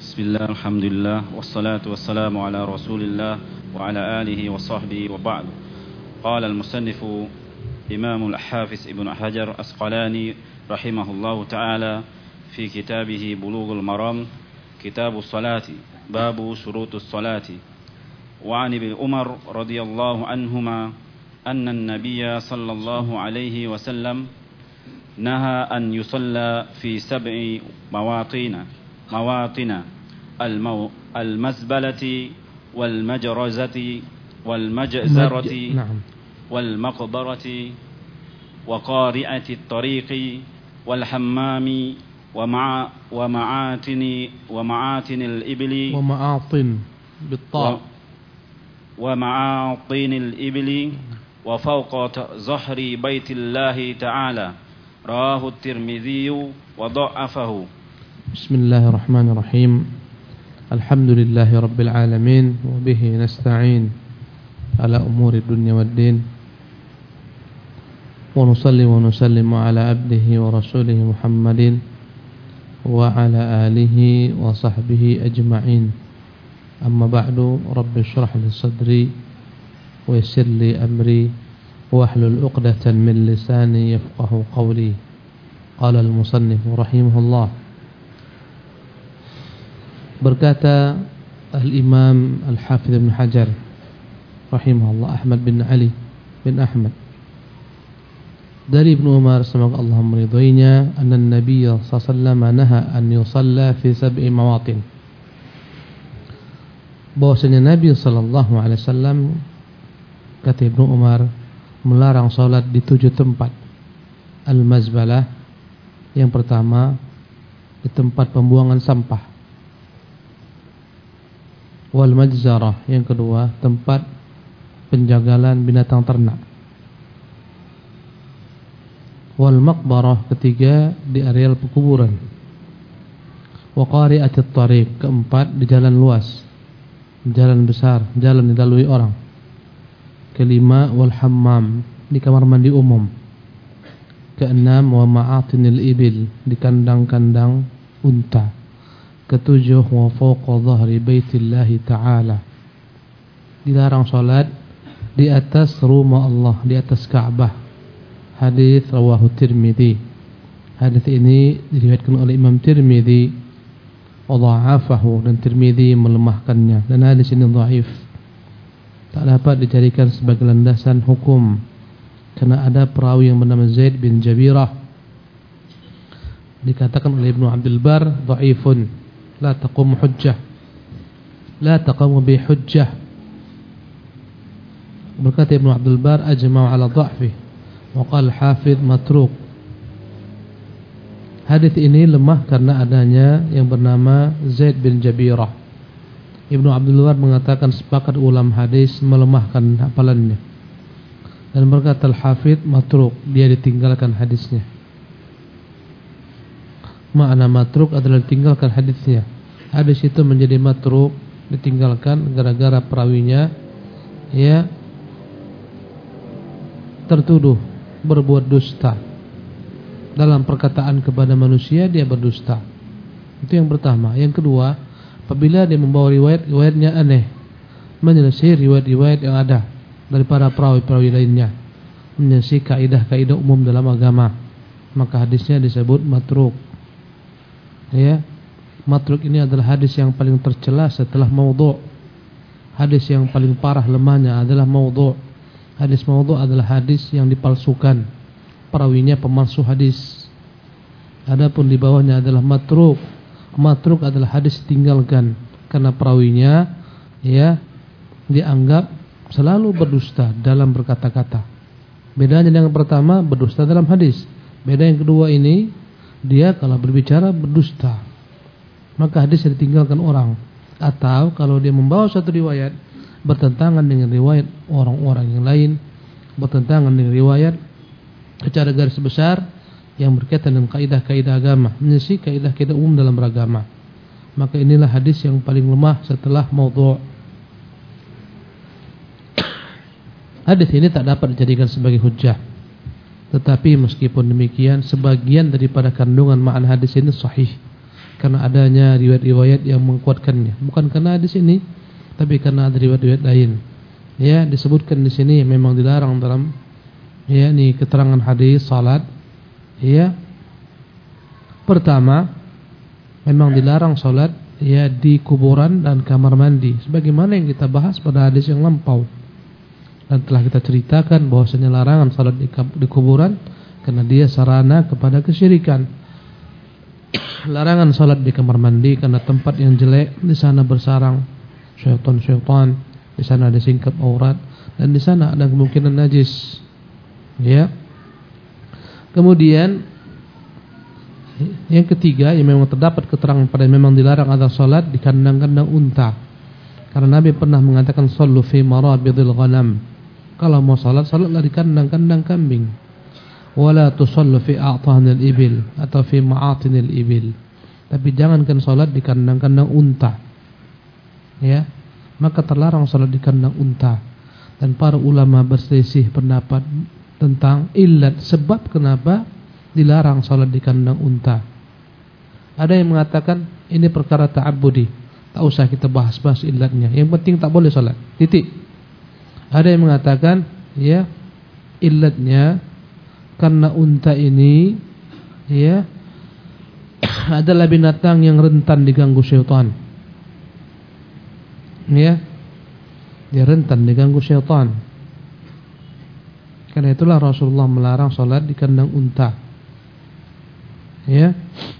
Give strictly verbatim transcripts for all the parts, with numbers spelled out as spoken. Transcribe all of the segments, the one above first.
Bismillah, alhamdulillah, wassalatu wassalamu ala rasulillah wa ala alihi wa sahbihi wa ba'd. Qala al-musannifu Imam al-Hafiz Ibn Hajar Asqalani rahimahullahu ta'ala fi kitabih Bulughul Maram, Kitabus Salati, babu syurutus salati. Wa 'an Ibn Umar radhiyallahu anhuma anna an-nabiyya sallallahu alaihi wasallam naha an yusalla fi sab'i mawatina mawatina المو المزبلة والمجرزة والمجزرة نعم. والمقبرة وقارئة الطريق والحمام ومع ومعاتن ومعاتن الإبل ومعاطن بالطاء ومعاطن الإبل وفوق ظهر بيت الله تعالى. رواه الترمذي وضعفه. بسم الله الرحمن الرحيم. الحمد لله رب العالمين وبه نستعين على أمور الدنيا والدين ونصلي ونسلم على عبده ورسوله محمد وعلى آله وصحبه أجمعين. أما بعد، رب اشرح لي صدري ويسر لي أمري واحلل عقدة من لساني يفقه قولي. قال المصنف رحمه الله. Berkata Al-Imam Al-Hafidh Ibn Hajar rahimahullah, Ahmad bin Ali bin Ahmad, dari Ibnu Umar semoga Allah meridhoinya, anna Nabi sallallahu alaihi wasallam naha an yusalla fi sab'i mawatin, bahwasanya Nabi sallallahu alaihi wasallam, kata Ibnu Umar, melarang salat di tujuh tempat. Al-mazbalah, yang pertama di tempat pembuangan sampah. Wal majzarah, yang kedua tempat penjagalan binatang ternak. Wal maqbarah, ketiga di areal pekuburan. Wa qari'atit tariq, keempat di jalan luas, jalan besar, jalan dilalui orang. Kelima wal hammam, di kamar mandi umum. Keenam wa ma'atinil ibil, di kandang-kandang unta. Ketujuh wa fawqa dhahri baitillahi ta'ala, dilarang salat di atas rumah Allah, di atas Ka'bah. Hadis rawahu Tirmidzi. Hadis ini diriwayatkan oleh Imam Tirmidzi wa dha'afahu, dan Tirmidzi melemahkannya, dan hadis ini dhaif, tak dapat dijadikan sebagai landasan hukum karena ada perawi yang bernama Zaid bin Jabirah, dikatakan oleh Ibnu Abdul Bar dhaifun, la taqumu hujjah, la taqumu bi hujjah. Berkata Ibnu Abdul Bar, ajma'u ala dha'fi, wa qala al-Hafidh matruk. Hadis ini lemah karena adanya yang bernama Zaid bin Jabirah. Ibnu Abdul Bar mengatakan sepakat ulama hadis melemahkan hafalannya, dan berkata al-Hafidh matruk, dia ditinggalkan hadisnya. Makna matruk adalah ditinggalkan hadisnya. Hadis itu menjadi matruk, ditinggalkan gara-gara perawinya ya tertuduh berbuat dusta. Dalam perkataan kepada manusia dia berdusta. Itu yang pertama. Yang kedua, apabila dia membawa riwayat-riwayatnya aneh, menyelisih riwayat-riwayat yang ada daripada perawi-perawi lainnya, menyelisih kaidah-kaidah umum dalam agama, maka hadisnya disebut matruk. Ya, matruk ini adalah hadis yang paling tercela setelah maudhu'. Hadis yang paling parah lemahnya adalah maudhu'. Hadis maudhu' adalah hadis yang dipalsukan, perawinya pemalsu hadis. Adapun di bawahnya adalah matruk. Matruk adalah hadis ditinggalkan karena perawinya ya dianggap selalu berdusta dalam berkata-kata. Bedanya dengan pertama, berdusta dalam hadis. Beda yang kedua ini, dia kalau berbicara berdusta, maka hadis ditinggalkan orang. Atau kalau dia membawa satu riwayat bertentangan dengan riwayat orang-orang yang lain, bertentangan dengan riwayat secara garis besar yang berkaitan dengan kaidah-kaidah agama, menyelisih kaidah-kaidah umum dalam beragama, maka inilah hadis yang paling lemah setelah maudhu'. Hadis ini tak dapat dijadikan sebagai hujjah. Tetapi meskipun demikian, sebagian daripada kandungan makna hadis ini sahih, karena adanya riwayat-riwayat yang menguatkannya, bukan karena di sini, tapi karena ada riwayat-riwayat lain. Ya, disebutkan di sini memang dilarang dalam ya ini keterangan hadis salat. Ya, pertama memang dilarang salat ya di kuburan dan kamar mandi, sebagaimana yang kita bahas pada hadis yang lampau. Dan telah kita ceritakan bahwasanya larangan salat di, di kuburan karena dia sarana kepada kesyirikan. Larangan salat di kamar mandi karena tempat yang jelek, di sana bersarang syaitan-syaitan, di sana ada singkap aurat, dan di sana ada kemungkinan najis. Ya. Kemudian yang ketiga yang memang terdapat keterangan pada memang dilarang ada salat di kandang-kandang unta. Karena Nabi pernah mengatakan sallu fi marabidil ghanam. Kalau mau salat, salatlah di kandang-kandang kambing. Wala tusallu fi a'tanil ibil atau fi ma'atinil ibil. Tapi jangankan salat di kandang-kandang unta. Ya, maka terlarang salat di kandang unta. Dan para ulama berselisih pendapat tentang illat, sebab kenapa dilarang salat di kandang unta. Ada yang mengatakan ini perkara ta'abbudi, tak usah kita bahas-bahas illatnya, yang penting tak boleh salat, titik. Ada yang mengatakan ya illatnya karena unta ini ya adalah binatang yang rentan diganggu syaitan. Ya, dia rentan diganggu syaitan. Karena itulah Rasulullah melarang salat di kandang unta. Ya.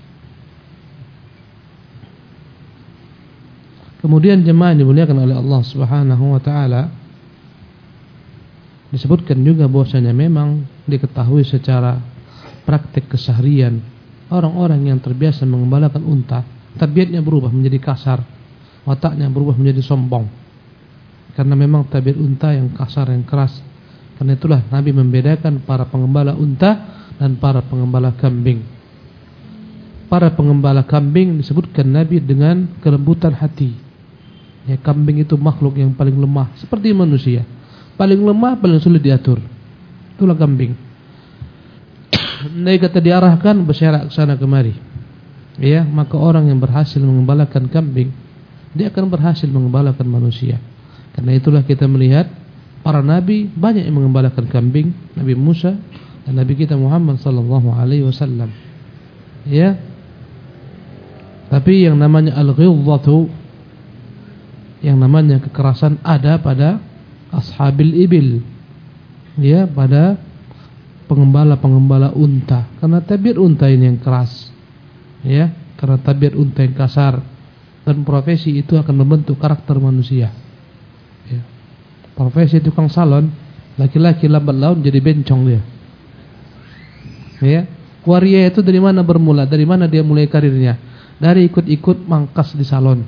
Kemudian jemaah yang dimuliakan oleh Allah Subhanahu wa taala, disebutkan juga bahwasanya memang diketahui secara praktik keseharian orang-orang yang terbiasa mengembalakan unta, tabiatnya berubah menjadi kasar, wataknya berubah menjadi sombong. Karena memang tabiat unta yang kasar, yang keras. Karena itulah Nabi membedakan para pengembala unta dan para pengembala kambing. Para pengembala kambing disebutkan Nabi dengan kelembutan hati. Ya, kambing itu makhluk yang paling lemah, seperti manusia. Paling lemah, paling sulit diatur. Itulah kambing. Mereka kata diarahkan berserak ke sana kemari. Ya, maka orang yang berhasil mengembalakan kambing, dia akan berhasil mengembalakan manusia. Karena itulah kita melihat para nabi banyak yang mengembalakan kambing, Nabi Musa dan Nabi kita Muhammad sallallahu alaihi wasallam. Ya. Tapi yang namanya al-ghidhatu, yang namanya kekerasan ada pada ashabil ibil. Ya, pada pengembala-pengembala unta. Karena tabiat unta ini yang keras. Ya, karena tabiat unta yang kasar, dan profesi itu akan membentuk karakter manusia. Ya. Profesi tukang salon, laki-laki lambat laun jadi bencong dia. Ya, waria itu dari mana bermula? Dari mana dia mulai karirnya? Dari ikut-ikut mangkas di salon.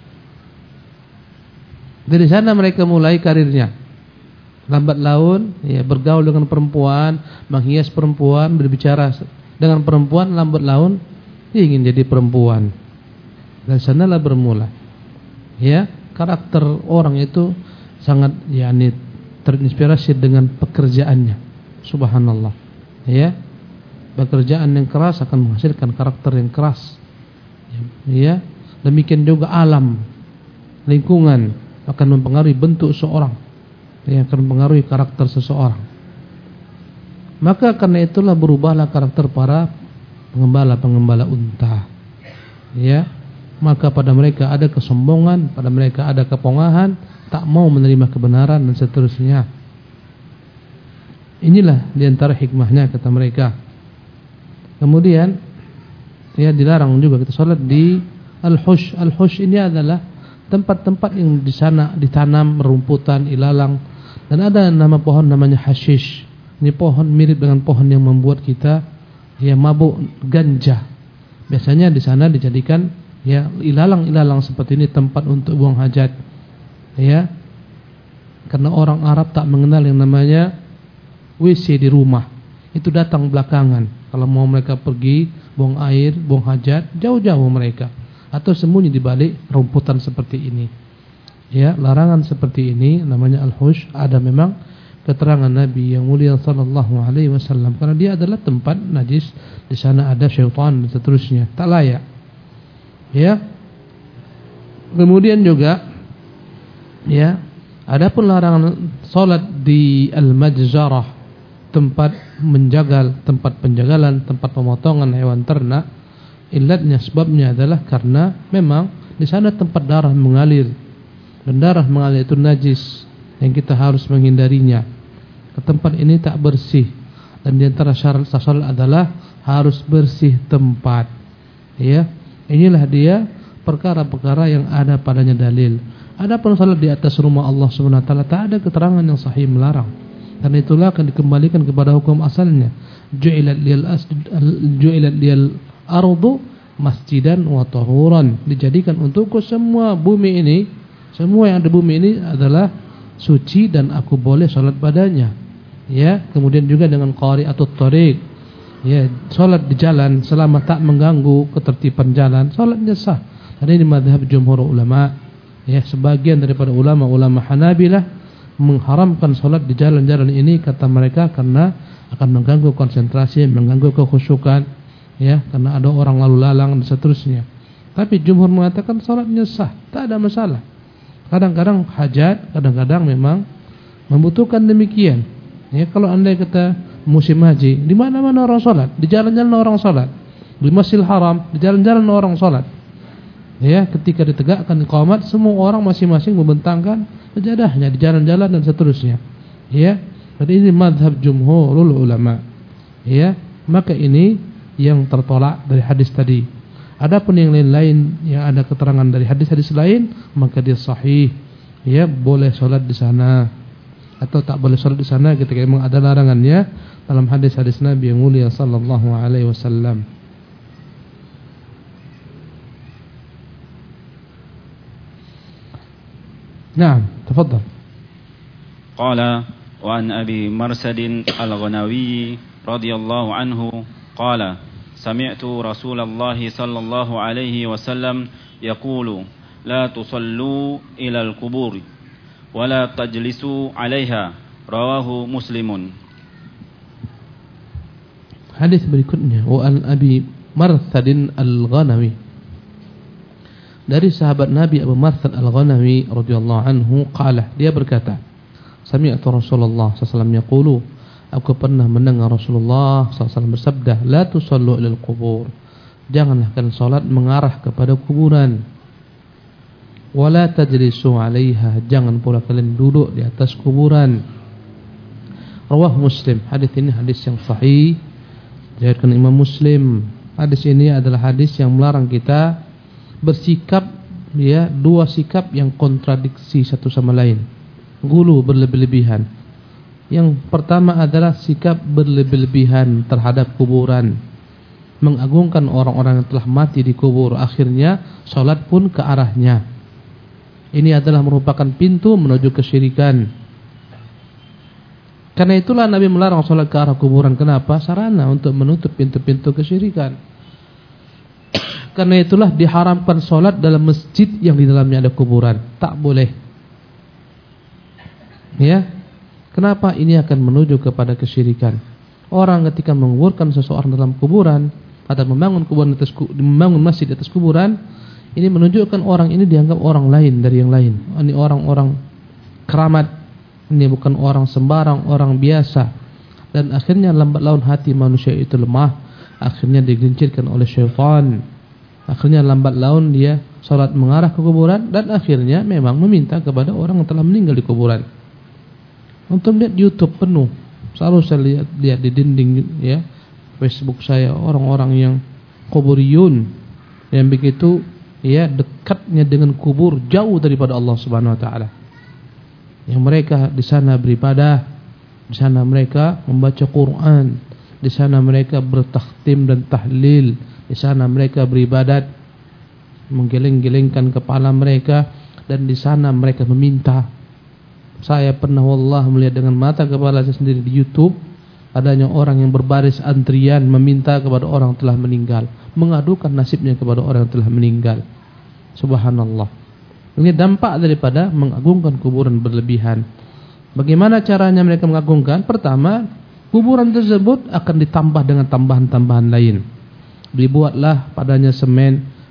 Dari sana mereka mulai karirnya. Lambat laun ya, bergaul dengan perempuan, menghias perempuan, berbicara dengan perempuan, lambat laun dia ingin jadi perempuan. Dari sanalah bermula. Ya, karakter orang itu sangat yakni terinspirasi dengan pekerjaannya. Subhanallah. Ya. Pekerjaan yang keras akan menghasilkan karakter yang keras. Ya, demikian juga alam, lingkungan akan mempengaruhi bentuk seorang, yang akan mempengaruhi karakter seseorang. Maka karena itulah berubahlah karakter para pengembala-pengembala unta. Ya, maka pada mereka ada kesombongan, pada mereka ada kepongahan, tak mau menerima kebenaran dan seterusnya. Inilah diantara hikmahnya kata mereka. Kemudian ya dilarang juga kita sholat di al-hush. Al-hush ini adalah tempat-tempat yang di sana ditanam rumputan, ilalang, dan ada nama pohon namanya hashish. Ini pohon mirip dengan pohon yang membuat kita ya mabuk ganja. Biasanya di sana dijadikan ya ilalang-ilalang seperti ini tempat untuk buang hajat. Ya. Karena orang Arab tak mengenal yang namanya W C di rumah. Itu datang belakangan. Kalau mau mereka pergi buang air, buang hajat, jauh-jauh mereka, atau sembunyi di balik rumputan seperti ini. Ya, larangan seperti ini namanya al-hush. Ada memang keterangan Nabi yang mulia sallallahu alaihi wasallam, karena dia adalah tempat najis, di sana ada syaitan dan seterusnya, tak layak. Ya. Kemudian juga ya, adapun larangan salat di al-majzarah, tempat menjagal, tempat penjagalan, tempat pemotongan hewan ternak, illatnya, sebabnya adalah karena memang di sana tempat darah mengalir, dan darah mengalir itu najis yang kita harus menghindarinya. Ke tempat ini tak bersih, dan di antara syarat salat adalah harus bersih tempat. Ya, inilah dia perkara-perkara yang ada padanya dalil. Adapun salat di atas rumah Allah Subhanahu wa taala tak ada keterangan yang sahih melarang. Dan itulah akan dikembalikan kepada hukum asalnya. Ju'ilat liyal asjid ju'ilat liyal ardu masjidan wa tahuran. Dijadikan untukku semua bumi ini, semua yang ada bumi ini adalah suci dan aku boleh salat padanya. Ya, kemudian juga dengan qari'atut thariq. Ya, salat di jalan selama tak mengganggu ketertiban jalan, salatnya sah. Dan ini mazhab jumhur ulama. Ya, sebagian daripada ulama-ulama Hanabilah mengharamkan salat di jalan-jalan ini, kata mereka, karena akan mengganggu konsentrasi, mengganggu kekhusyukan, ya, karena ada orang lalu lalang dan seterusnya. Tapi jumhur mengatakan salatnya sah, tak ada masalah. Kadang-kadang hajat, kadang-kadang memang membutuhkan demikian. Ya, kalau andai kata musim haji, di mana-mana orang salat, di jalan-jalan orang salat, di Masjidil Haram, di jalan-jalan orang salat. Ya, ketika ditegakkan iqamat, semua orang masing-masing membentangkan sajadahnya di jalan-jalan dan seterusnya. Ya, jadi ini mazhab jumhurul ulama. Ya, maka ini yang tertolak dari hadis tadi. Adapun yang lain-lain yang ada keterangan dari hadis-hadis lain, maka dia sahih. Ya, boleh salat di sana atau tak boleh salat di sana ketika memang ada larangannya dalam hadis-hadis Nabi yang mulia sallallahu alaihi wasallam. نعم تفضل. قال وعن أبي مرسد الغنوي رضي الله عنه قال سمعت رسول الله صلى الله عليه وسلم يقول لا تصلوا إلى القبور ولا تجلسوا عليها رواه مسلم. Hadis berikutnya wa an Abi Marthad al-Ghanawi, dari sahabat Nabi Abu Marthad al-Ghanawi radhiyallahu anhu qala, dia berkata, sami'tu Rasulullah sallallahu alaihi wasallam yaqulu, aku pernah mendengar Rasulullah sallallahu alaihi wasallam bersabda, la tusallu ilal qubur, janganlah kalian salat mengarah kepada kuburan, wala tajlisu 'alaiha, jangan pula kalian duduk di atas kuburan. Rawah Muslim, hadis ini hadis yang sahih, diriwayatkan Imam Muslim. Hadis ini adalah hadis yang melarang kita bersikap, ya, dua sikap yang kontradiksi satu sama lain, gulu berlebih-lebihan. Yang pertama adalah sikap berlebih-lebihan terhadap kuburan, mengagungkan orang-orang yang telah mati di kubur, akhirnya salat pun ke arahnya. Ini adalah merupakan pintu menuju kesyirikan. Karena itulah Nabi melarang salat ke arah kuburan. Kenapa? Sarana untuk menutup pintu-pintu kesyirikan. Karena itulah diharamkan solat dalam masjid yang di dalamnya ada kuburan. Tak boleh. Ya. Kenapa? Ini akan menuju kepada kesyirikan. Orang ketika menguburkan seseorang dalam kuburan atau membangun kuburan atas membangun masjid di atas kuburan, ini menunjukkan orang ini dianggap orang lain dari yang lain. Ini orang-orang keramat. Ini bukan orang sembarang, orang biasa. Dan akhirnya lambat laun hati manusia itu lemah, akhirnya digelincirkan oleh syaitan. Akhirnya lambat laun dia salat mengarah ke kuburan, dan akhirnya memang meminta kepada orang yang telah meninggal di kuburan. Untuk lihat YouTube penuh, selalu saya lihat, lihat di dinding, ya, Facebook saya, orang-orang yang kuburiyun, yang begitu, ya, dekatnya dengan kubur, jauh daripada Allah Subhanahu wa taala. Yang mereka di sana beribadah, di sana mereka membaca Quran, di sana mereka bertakhtim dan tahlil, di sana mereka beribadat, menggeleng-gelengkan kepala mereka, dan di sana mereka meminta. Saya pernah wallah melihat dengan mata kepala saya sendiri di YouTube, adanya orang yang berbaris antrian meminta kepada orang yang telah meninggal, mengadukan nasibnya kepada orang yang telah meninggal. Subhanallah. Ini dampak daripada mengagungkan kuburan berlebihan. Bagaimana caranya mereka mengagungkan? Pertama, kuburan tersebut akan ditambah dengan tambahan-tambahan lain. Dibuatlah padanya semen,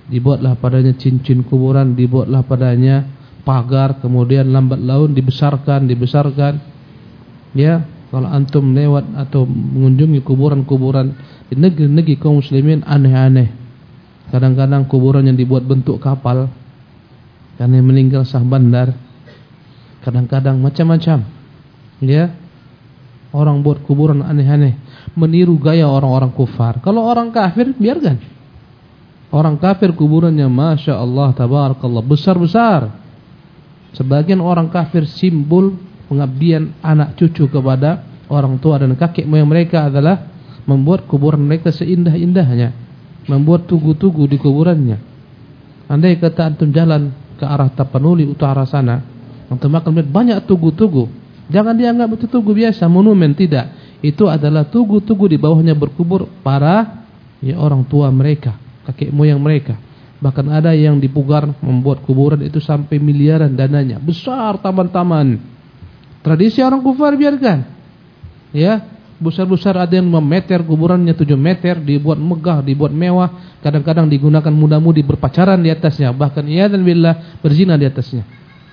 dibuatlah padanya cincin kuburan, dibuatlah padanya pagar, kemudian lambat laun dibesarkan, dibesarkan. Ya, kalau antum lewat atau mengunjungi kuburan-kuburan di negeri-negeri kaum muslimin, aneh-aneh. Kadang-kadang kuburan yang dibuat bentuk kapal karena yang meninggal sah bandar. Kadang-kadang macam-macam. Ya, orang buat kuburan aneh-aneh, meniru gaya orang-orang kufar. Kalau orang kafir biarkan. Orang kafir kuburannya masya Allah tabarakallah besar-besar. Sebagian orang kafir simbol pengabdian anak cucu kepada orang tua dan kakek moyang mereka adalah membuat kuburan mereka seindah-indahnya, membuat tugu-tugu di kuburannya. Andai kata antum jalan ke arah Tapanuli utara sana, antum akan melihat banyak tugu-tugu. Jangan dianggap itu tugu biasa, monumen, tidak. Itu adalah tugu-tugu di bawahnya berkubur para ya orang tua mereka, kakek moyang mereka. Bahkan ada yang dipugar membuat kuburan itu sampai miliaran dananya, besar taman-taman. Tradisi orang kufar biarkan. Ya, besar-besar, ada yang lima meter kuburannya, tujuh meter, dibuat megah, dibuat mewah. Kadang-kadang digunakan muda-mudi berpacaran di atasnya, bahkan ia dan billah berzina di atasnya.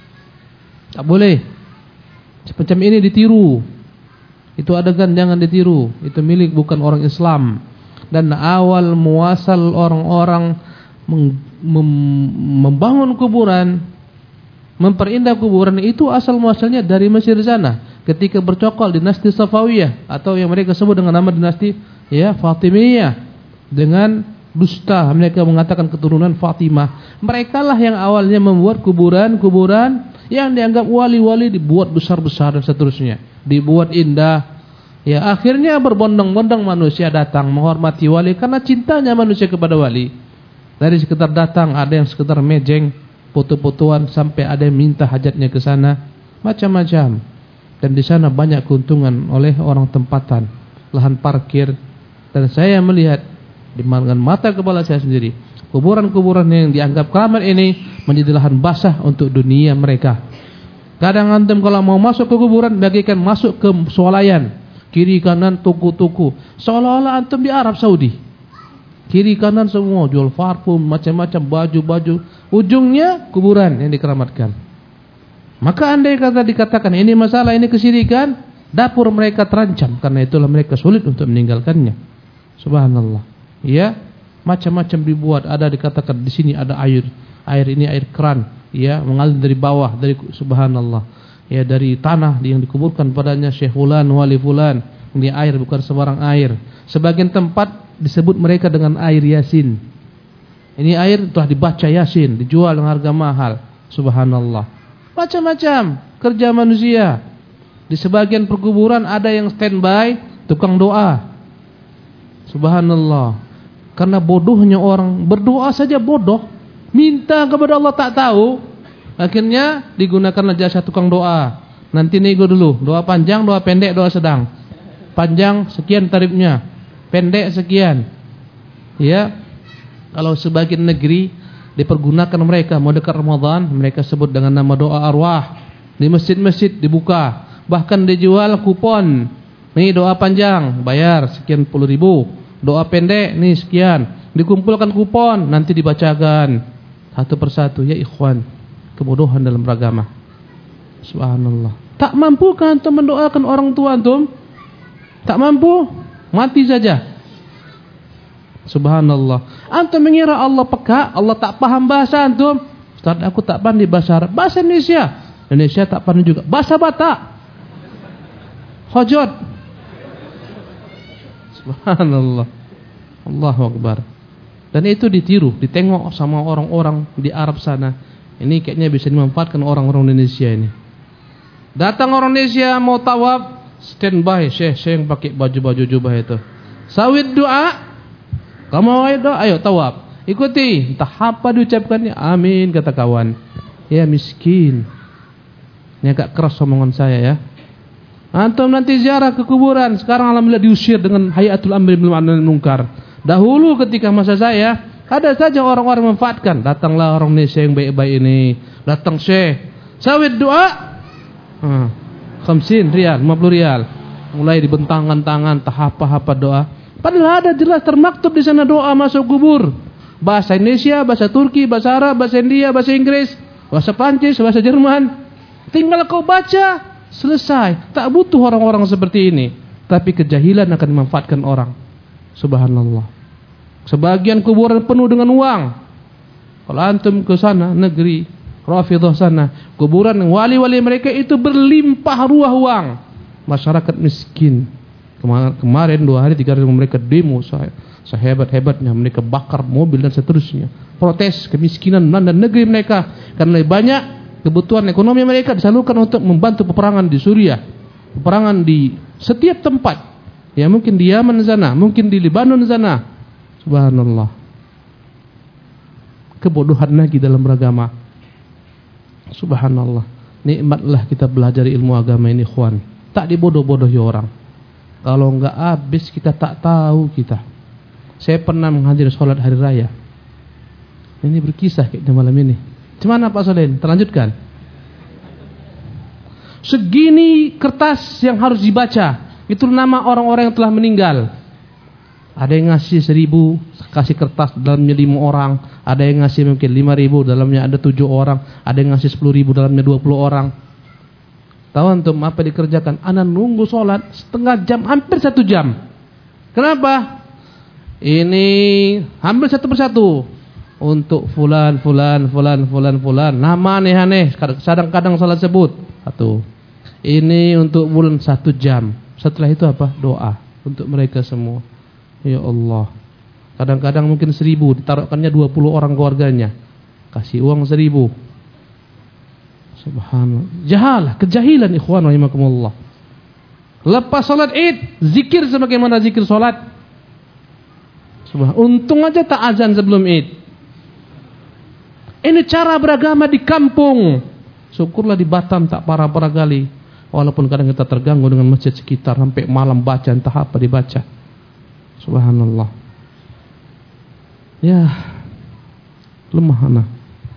Tak boleh. Semacam ini ditiru. Itu adegan jangan ditiru. Itu milik bukan orang Islam. Dan awal muasal orang-orang membangun kuburan, memperindah kuburan itu asal muasalnya dari Mesir sana. Ketika bercokol dinasti Safawiyah atau yang mereka sebut dengan nama dinasti ya Fatimiyah, dengan dusta mereka mengatakan keturunan Fatimah. Mereka lah yang awalnya membuat kuburan-kuburan yang dianggap wali-wali, dibuat besar-besar dan seterusnya, dibuat indah. Ya, akhirnya berbondong-bondong manusia datang menghormati wali karena cintanya manusia kepada wali. Dari sekitar datang, ada yang sekitar mejeng, foto-fotoan, sampai ada yang minta hajatnya ke sana, macam-macam. Dan di sana banyak keuntungan oleh orang tempatan, lahan parkir. Dan saya melihat dengan mata kepala saya sendiri, kuburan-kuburan yang dianggap keramat ini menjadi lahan basah untuk dunia mereka. Kadang antum kalau mau masuk ke kuburan, bagikan masuk ke swalayan, kiri kanan tuku-tuku, seolah-olah antum di Arab Saudi. Kiri kanan semua jual parfum, macam-macam baju-baju. Ujungnya kuburan yang dikeramatkan. Maka andai kata dikatakan ini masalah, ini kesyirikan, dapur mereka terancam. Karena itulah mereka sulit untuk meninggalkannya. Subhanallah. Ya, macam-macam dibuat. Ada dikatakan di sini ada air. Air ini air keran. Ya, mengalir dari bawah, dari subhanallah. Ya, dari tanah yang dikuburkan padanya Syekh Fulan, Wali Fulan. Ini air bukan sembarang air. Sebagian tempat disebut mereka dengan air Yasin. Ini air telah dibaca Yasin, dijual dengan harga mahal. Subhanallah. Macam-macam kerja manusia. Di sebagian perkuburan ada yang standby tukang doa. Subhanallah. Karena bodohnya orang, berdoa saja bodoh, minta kepada Allah tak tahu. Akhirnya digunakanlah jasa tukang doa. Nanti nego dulu, doa panjang, doa pendek, doa sedang. Panjang sekian tarifnya, pendek sekian. Ya, kalau sebagian negeri dipergunakan mereka mau dekat Ramadan, mereka sebut dengan nama doa arwah. Di masjid-masjid dibuka, bahkan dijual kupon. Nih doa panjang, bayar sekian puluh ribu. Doa pendek, nih sekian. Dikumpulkan kupon, nanti dibacakan satu persatu. Ya ikhwan, kebodohan dalam beragama. Subhanallah. Tak mampu kan antum mendoakan orang tua antum? Tak mampu, mati saja. Subhanallah. Antum mengira Allah peka, Allah tak paham bahasa antum? Ustaz, aku tak pandai bahasa Arab. Bahasa Indonesia, Indonesia tak pandai juga. Bahasa Batak, Hojot. Subhanallah. Allahu Akbar. Dan itu ditiru, ditengok sama orang-orang di Arab sana. Ini kayaknya bisa dimanfaatkan orang-orang Indonesia ini. Datang orang Indonesia mau tawaf, standby Syekh, Syekh yang pakai baju-baju jubah itu. Sawit doa. Kamu mau doa, ayo tawaf. Ikuti, entah apa diucapkannya. Amin kata kawan. Ya miskin. Ini agak keras omongan saya ya. Antum nanti ziarah ke kuburan. Sekarang alhamdulillah diusir dengan Hayatul Amri bil Ma'ruf nahi Munkar. Dahulu ketika masa saya, ada saja orang-orang memanfaatkan. Datanglah orang Indonesia yang baik-baik ini. Datang Syekh, sawit doa. Hmm. Khamsin rial, lima puluh rial. Mulai dibentangkan tangan, tahap-tahap doa. Padahal ada jelas termaktub di sana doa masuk kubur. Bahasa Indonesia, bahasa Turki, bahasa Arab, bahasa India, bahasa Inggris, bahasa Prancis, bahasa Jerman. Tinggal kau baca, selesai. Tak butuh orang-orang seperti ini. Tapi kejahilan akan dimanfaatkan orang. Subhanallah. Sebagian kuburan penuh dengan uang. Kalau antum ke sana, negeri Rafidhah sana, kuburan wali-wali mereka itu berlimpah ruah uang. Masyarakat miskin. Kemar kemarin dua hari tiga hari mereka demo sehebat-hebatnya, mereka bakar mobil dan seterusnya. Protes kemiskinan melanda negeri mereka karena lebih banyak kebutuhan ekonomi mereka disalurkan untuk membantu peperangan di Suriah, peperangan di setiap tempat. Ya mungkin di Yaman sana, mungkin di Lebanon sana. Subhanallah. Kebodohan lagi dalam beragama. Subhanallah. Nikmatlah kita belajar ilmu agama ini, ikhwan. Tak dibodoh-bodohi orang. Kalau enggak habis kita tak tahu kita. Saya pernah menghadiri sholat hari raya. Ini berkisah kayaknya malam ini. Gimana Pak Solen? Terlanjutkan. Segini kertas yang harus dibaca. Itu nama orang-orang yang telah meninggal. Ada yang ngasih seribu, kasih kertas dalamnya lima orang. Ada yang ngasih mungkin lima ribu, dalamnya ada tujuh orang. Ada yang ngasih sepuluh ribu, dalamnya dua puluh orang. Tahu antum apa dikerjakan? Ana nunggu sholat setengah jam, hampir satu jam. Kenapa? Ini hampir satu persatu. Untuk fulan, fulan, fulan, fulan, fulan. Nama aneh-aneh, kadang-kadang salah sebut. Satu. Ini untuk bulan satu jam. Setelah itu apa? Doa untuk mereka semua. Ya Allah. Kadang-kadang mungkin seribu, ditaruhkannya dua puluh orang keluarganya. Kasih uang seribu. Subhanallah. Jahalah, kejahilan ikhwan rahimakumullah. Lepas salat Id, zikir sebagaimana zikir salat. Subhanallah. Untung aja tak azan sebelum Id. Ini cara beragama di kampung. Syukurlah di Batam tak parah-parah kali. Walaupun kadang kita terganggu dengan masjid sekitar sampai malam baca entah apa dibaca. Subhanallah. Ya, lemah anak.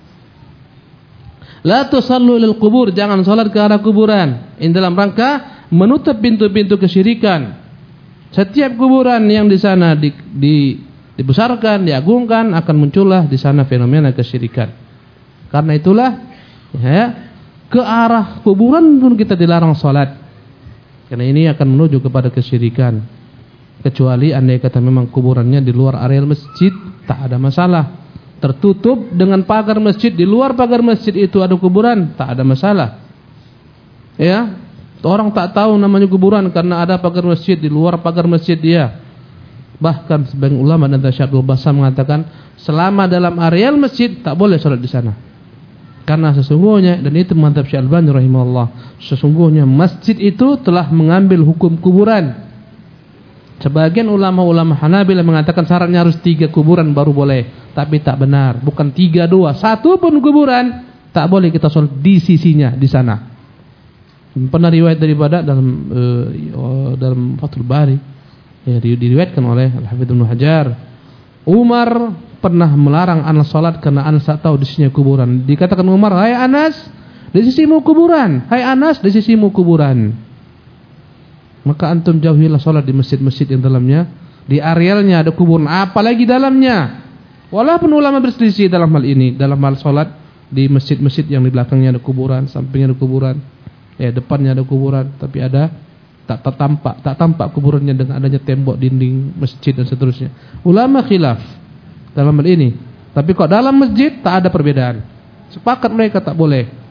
La tusallu lil qubur, jangan salat ke arah kuburan. Ini dalam rangka menutup pintu-pintu kesyirikan. Setiap kuburan yang di sana di, di, dibesarkan, diagungkan, akan muncullah di sana fenomena kesyirikan. Karena itulah ya, ke arah kuburan pun kita dilarang salat. Karena ini akan menuju kepada kesyirikan. Kecuali andai kata memang kuburannya di luar areal masjid, tak ada masalah. Tertutup dengan pagar masjid, di luar pagar masjid itu ada kuburan, tak ada masalah. Ya, orang tak tahu namanya kuburan karena ada pagar masjid, di luar pagar masjid dia. Bahkan sebagian ulama dan Syaikhul Basam mengatakan selama dalam areal masjid tak boleh sholat di sana. Karena sesungguhnya, dan itu mantap Syekh Albani rahimahullah, sesungguhnya masjid itu telah mengambil hukum kuburan. Sebagian ulama-ulama Hanabilah mengatakan syaratnya harus tiga kuburan baru boleh, tapi tak benar. Bukan tiga dua, satu pun kuburan tak boleh kita sholat di sisinya di sana. Pernah riwayat daripada dalam uh, dalam Fathul Bari, ya, diriwayatkan oleh Al-Hafidz Ibnu Hajar, Umar pernah melarang Anas sholat karena Anas tak tahu di sisinya kuburan. Dikatakan Umar, hai Anas, di sisimu kuburan. Hai Anas, di sisimu kuburan. Maka antum jauhilah sholat di masjid-masjid yang dalamnya, di arealnya ada kuburan, apalagi dalamnya. Walaupun ulama berselisih dalam hal ini, dalam hal sholat di masjid-masjid yang di belakangnya ada kuburan, sampingnya ada kuburan, ya depannya ada kuburan, tapi ada tak, tak tampak, tak tampak kuburannya dengan adanya tembok, dinding masjid dan seterusnya. Ulama khilaf dalam hal ini. Tapi kok dalam masjid tak ada perbedaan. Sepakat mereka tak boleh.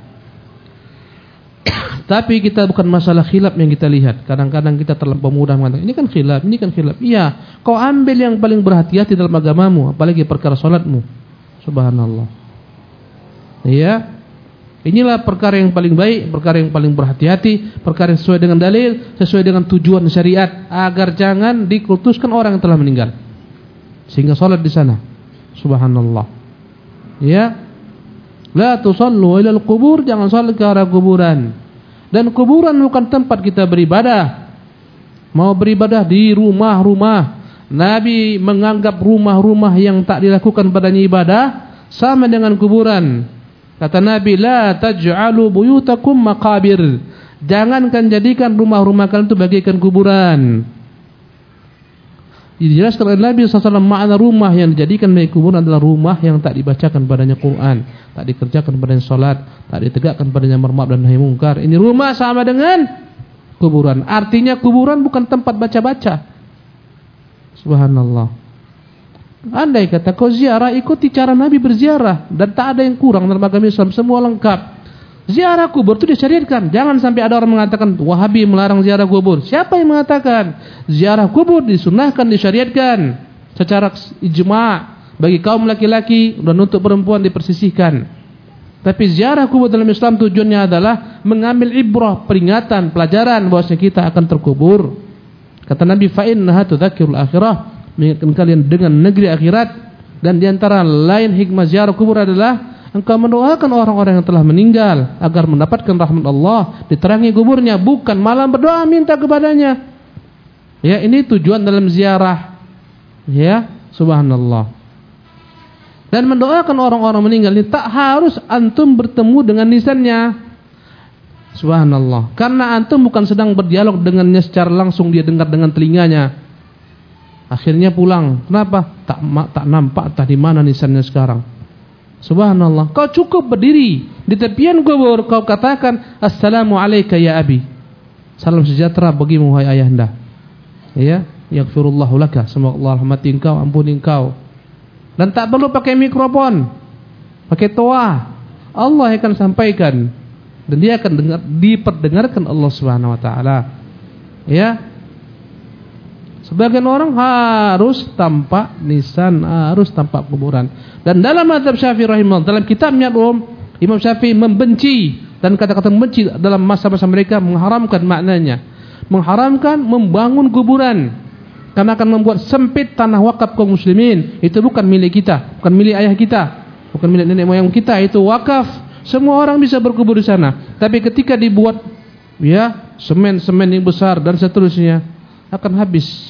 Tapi kita bukan masalah khilaf yang kita lihat. Kadang-kadang kita terlampau mudah mengatakan ini kan khilaf, ini kan khilaf. Iya, kau ambil yang paling berhati-hati dalam agamamu, apalagi perkara salatmu. Subhanallah. Iya. Inilah perkara yang paling baik, perkara yang paling berhati-hati, perkara yang sesuai dengan dalil, sesuai dengan tujuan syariat, agar jangan dikultuskan orang yang telah meninggal. Sehingga salat di sana. Subhanallah. Ya. La tusallu ilal qubur, jangan salat ke arah kuburan. Dan kuburan bukan tempat kita beribadah. Mau beribadah di rumah-rumah. Nabi menganggap rumah-rumah yang tak dilakukan padanya ibadah sama dengan kuburan. Kata Nabi, la taj'alu buyutakum maqabir. Jangankan jadikan rumah-rumah kalian itu bagaikan kuburan. Dijelaskan oleh Nabi sallallahu alaihi wasallam makna rumah yang dijadikan sebagai kuburan adalah rumah yang tak dibacakan padanya Quran, tak dikerjakan padanya salat, tak ditegakkan padanya amar ma'ruf dan nahi munkar. Ini rumah sama dengan kuburan. Artinya kuburan bukan tempat baca-baca. Subhanallah. Andai kata kau ziarah, ikuti cara Nabi berziarah dan tak ada yang kurang dalam agama Islam, semua lengkap. Ziarah kubur itu disyariatkan. Jangan sampai ada orang mengatakan Wahabi melarang ziarah kubur. Siapa yang mengatakan? Ziarah kubur disunahkan, disyariatkan secara ijma' bagi kaum laki-laki dan untuk perempuan dipersisihkan. Tapi ziarah kubur dalam Islam tujuannya adalah mengambil ibrah, peringatan, pelajaran bahwa kita akan terkubur. Kata Nabi, fa innaha tudzakirul akhirah, mengingatkan kalian dengan negeri akhirat. Dan diantara lain hikmah ziarah kubur adalah engkau mendoakan orang-orang yang telah meninggal agar mendapatkan rahmat Allah, diterangi kuburnya, bukan malah berdoa minta kepadanya. Ya, ini tujuan dalam ziarah. Ya, subhanallah. Dan mendoakan orang-orang meninggal ini tak harus antum bertemu dengan lisannya. Subhanallah. Karena antum bukan sedang berdialog dengannya secara langsung, dia dengar dengan telinganya. Akhirnya pulang. Kenapa? Tak tak nampak entah di mana lisannya sekarang. Subhanallah. Kau cukup berdiri di tepian kubur, kau katakan assalamu alayka ya abi, salam sejahtera bagimu wahai ayahanda. Ya, yaghfirullahu laka, semoga Allah rahmati engkau, ampuni engkau. Dan tak perlu pakai mikrofon, pakai toa, Allah akan sampaikan dan dia akan dengar, diperdengarkan Allah Subhanahu wa taala. Ya. Sebagian orang harus tampak nisan, harus tampak kuburan. Dan dalam mazhab Syafi'i rahimahullah, dalam kitabnya um, Imam Syafi'i membenci, dan kata-kata membenci dalam masa-masa mereka mengharamkan maknanya. Mengharamkan membangun kuburan. Karena akan membuat sempit tanah wakaf kaum muslimin. Itu bukan milik kita, bukan milik ayah kita, bukan milik nenek moyang kita, itu wakaf. Semua orang bisa berkubur di sana. Tapi ketika dibuat ya semen-semen yang besar dan seterusnya, akan habis.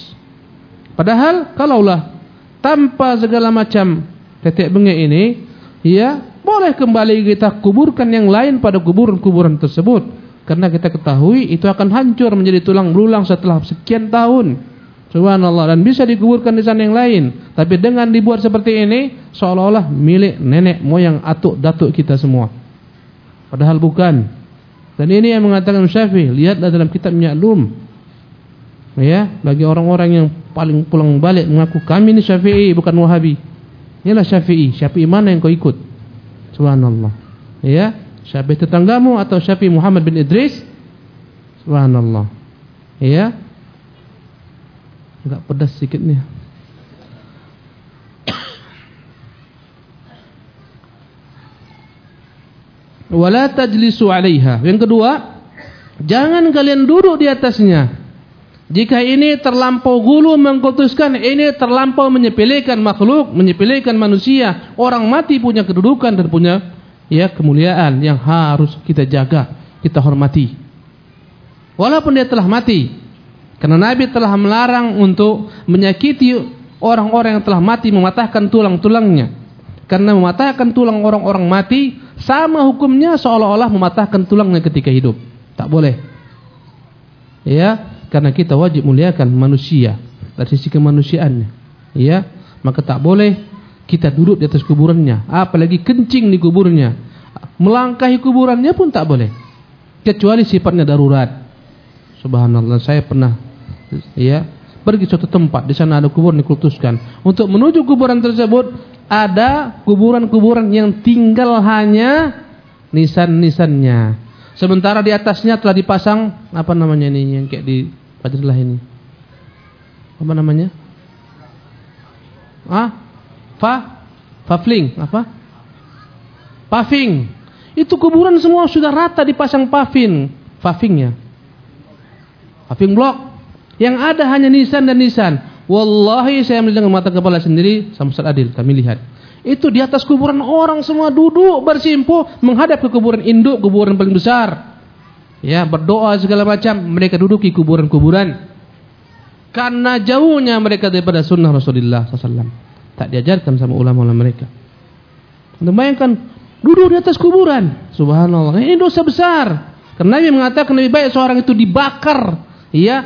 Padahal kalaulah tanpa segala macam tetek bengek ini, ya boleh kembali kita kuburkan yang lain pada kuburan-kuburan tersebut. Karena kita ketahui itu akan hancur menjadi tulang belulang setelah sekian tahun. Subhanallah. Dan bisa dikuburkan di sana yang lain. Tapi dengan dibuat seperti ini, seolah-olah milik nenek moyang atuk datuk kita semua. Padahal bukan. Dan ini yang mengatakan Syafi'i. Lihatlah dalam kitabnya Al-Um. Ya, bagi orang-orang yang paling pulang balik mengaku kami ini Syafi'i bukan Wahabi. Inilah Syafi'i. Syafi'i mana yang kau ikut? Subhanallah. Ya, Syafi'i tetanggamu atau Syafi'i Muhammad bin Idris? Subhanallah. Ya. Agak pedas sedikit nih. Wala tajlisu 'alaiha. Yang kedua, jangan kalian duduk di atasnya. Jika ini terlampau gulu mengkultuskan, ini terlampau menyepelekan makhluk, menyepelekan manusia. Orang mati punya kedudukan dan punya ya kemuliaan yang harus kita jaga, kita hormati. Walaupun dia telah mati. Karena Nabi telah melarang untuk menyakiti orang-orang yang telah mati, mematahkan tulang-tulangnya. Karena mematahkan tulang orang-orang mati sama hukumnya seolah-olah mematahkan tulangnya ketika hidup. Tak boleh. Ya. Karena kita wajib muliakan manusia dari sisi kemanusiaannya, ya, maka tak boleh kita duduk di atas kuburannya, apalagi kencing di kuburnya, melangkahi kuburannya pun tak boleh, kecuali sifatnya darurat. Subhanallah, saya pernah, ya, pergi suatu tempat di sana ada kuburan dikultuskan. Untuk menuju kuburan tersebut ada kuburan-kuburan yang tinggal hanya nisan-nisannya. Sementara di atasnya telah dipasang apa namanya ini yang kayak di Fajrillah ini. Apa namanya? Ah? Fa? Paving, apa? Paving. Itu kuburan semua sudah rata dipasang paving, pavingnya. Paving blok. Yang ada hanya nisan dan nisan. Wallahi saya melihat dengan mata kepala sendiri sama Ustaz Adil, kami lihat. Itu di atas kuburan orang semua duduk bersimpuh menghadap ke kuburan induk, kuburan paling besar. Ya, berdoa segala macam, mereka duduk di kuburan-kuburan. Karena jauhnya mereka daripada sunnah Rasulullah sallallahu alaihi wasallam. Tak diajarkan sama ulama-ulama mereka. Anda bayangkan duduk di atas kuburan. Subhanallah, ini dosa besar. Karena Nabi mengatakan lebih baik seorang itu dibakar, ya,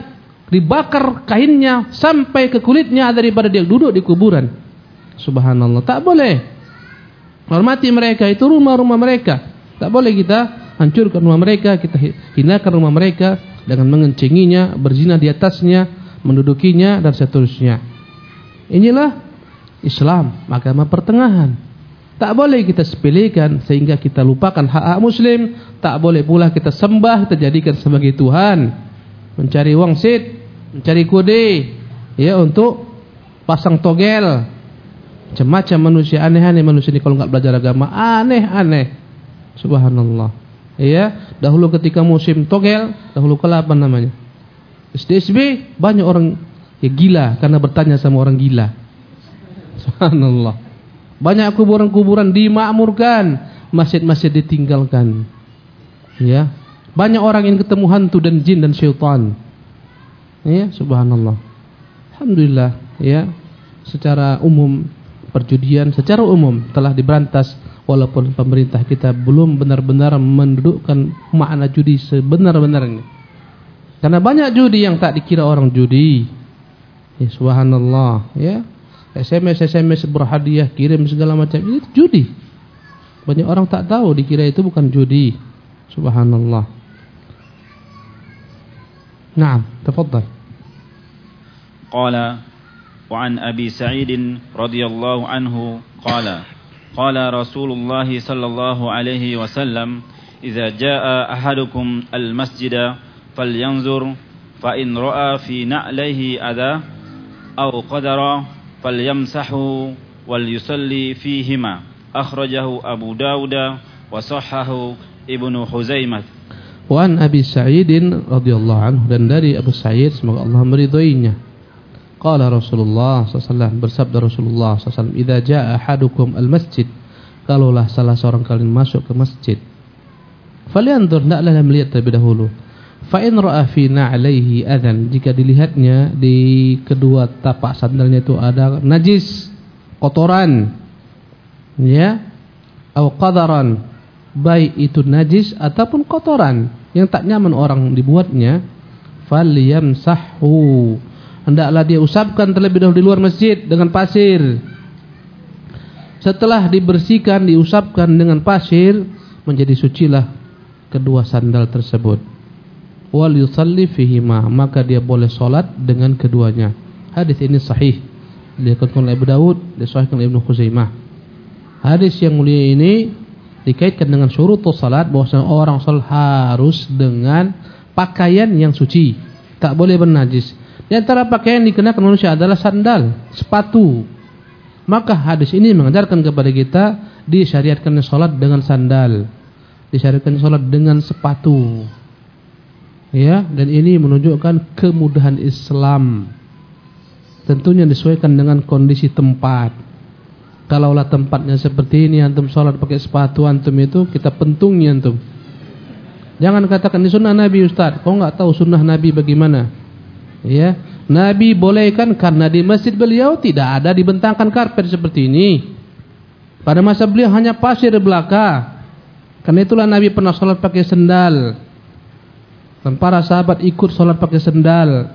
dibakar kainnya sampai ke kulitnya daripada dia duduk di kuburan. Subhanallah, tak boleh. Hormati mereka, itu rumah-rumah mereka. Tak boleh kita hancurkan rumah mereka, kita hinakan rumah mereka dengan mengencinginya, berzina di atasnya, mendudukinya dan seterusnya. Inilah Islam, agama pertengahan. Tak boleh kita sepelekan sehingga kita lupakan hak-hak muslim. Tak boleh pula kita sembah, kita jadikan sebagai Tuhan, mencari wangsit, mencari kode, ya, untuk pasang togel. Macam-macam manusia, aneh-aneh manusia ini kalau enggak belajar agama, aneh-aneh. Subhanallah. Ya, dahulu ketika musim togel, dahulu kala apa namanya? S D S B, banyak orang ya gila karena bertanya sama orang gila. Subhanallah. Banyak kuburan-kuburan dimakmurkan, masjid-masjid ditinggalkan. Ya, banyak orang yang ketemu hantu dan jin dan syaitan. Ya, subhanallah. Alhamdulillah, ya, secara umum perjudian secara umum telah diberantas, walaupun pemerintah kita belum benar-benar mendudukkan makna judi sebenar-benarnya. Karena banyak judi yang tak dikira orang judi. Ya, subhanallah, ya. S M S S M S berhadiah, kirim segala macam, itu judi. Banyak orang tak tahu, dikira itu bukan judi. Subhanallah. Naam, tafadhal. Qala wa an Abi Sa'id radhiyallahu anhu qala qala Rasulullah sallallahu alaihi wasallam idza jaa ahadukum al-masjida falyanzur fa in ra'a fi na'lihi adha aw qadara falyamsahu wal yusalli fihima akhrajahu Abu Dawud wa sahhahu Ibnu Huzaimah. Wa an Abi Sa'id radhiyallahu anhu, dan dari Abu Sa'id semoga Allah meridhoinya, qala Rasulullah sallallahu alaihi wasallam, bersabda Rasulullah sallallahu alaihi wasallam, idza jaa ahadukum al-masjid, kalaulah salah seorang kalian masuk ke masjid, falyanzur, hendaklah melihat terlebih dahulu, fa in ra'a fi na'laihi adzan, jika dilihatnya di kedua tapak sandalnya itu ada najis, kotoran, ya, au qadaran, baik itu najis ataupun kotoran yang tak nyaman orang dibuatnya, falyamsahu, hendaklah dia usapkan terlebih dahulu di luar masjid dengan pasir. Setelah dibersihkan, diusapkan dengan pasir, menjadi sucilah kedua sandal tersebut. Wal yusalli fihima, maka dia boleh solat dengan keduanya. Hadis ini sahih, diriwayatkan oleh Abu Dawud, disahihkan oleh Ibnu Khuzaimah. Hadis yang mulia ini dikaitkan dengan syurutus salat, bahwasanya orang salat harus dengan pakaian yang suci, tak boleh bernajis. Di antara pakaian yang dikenakan manusia adalah sandal, sepatu. Maka hadis ini mengajarkan kepada kita disyariatkan salat dengan sandal, disyariatkan salat dengan sepatu. Ya, dan ini menunjukkan kemudahan Islam. Tentunya disesuaikan dengan kondisi tempat. Kalaulah tempatnya seperti ini, antum salat pakai sepatu antum itu, kita pentungi antum. Jangan katakan ini sunnah Nabi Ustaz. Kau enggak tahu sunnah Nabi bagaimana? Ya, Nabi bolehkan karena di masjid beliau tidak ada dibentangkan karpet seperti ini. Pada masa beliau hanya pasir belaka. Karena itulah Nabi pernah salat pakai sendal. Dan para sahabat ikut salat pakai sendal.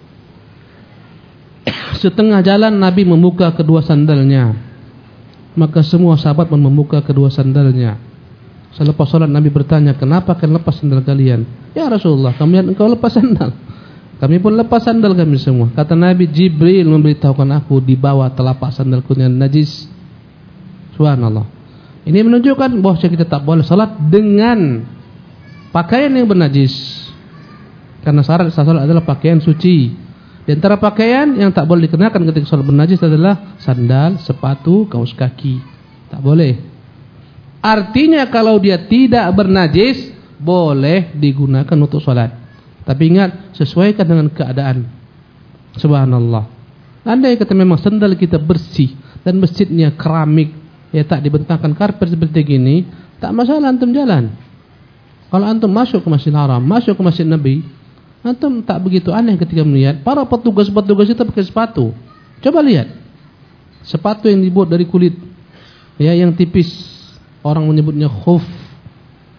Setengah jalan Nabi membuka kedua sandalnya. Maka semua sahabat pun membuka kedua sandalnya. Selepas salat Nabi bertanya, kenapa kalian lepas sandal kalian? Ya Rasulullah, kami lihat engkau lepas sandal. Kami pun lepas sandal kami semua. Kata Nabi, Jibril memberitahukan aku di bawah telapak sandalku yang najis. Subhanallah. Ini menunjukkan bahawa kita tak boleh salat dengan pakaian yang bernajis. Karena syarat salat adalah pakaian suci. Di antara pakaian yang tak boleh dikenakan ketika salat bernajis adalah sandal, sepatu, kaos kaki. Tak boleh. Artinya kalau dia tidak bernajis, boleh digunakan untuk salat. Tapi ingat, sesuaikan dengan keadaan. Subhanallah. Andai kata memang sandal kita bersih dan masjidnya keramik, ya tak dibentangkan karpet seperti gini, tak masalah antum jalan. Kalau antum masuk ke Masjidil Haram, masuk ke Masjid Nabi, antum tak begitu aneh ketika melihat para petugas-petugas itu pakai sepatu. Coba lihat. Sepatu yang dibuat dari kulit, ya, yang tipis. Orang menyebutnya khuf.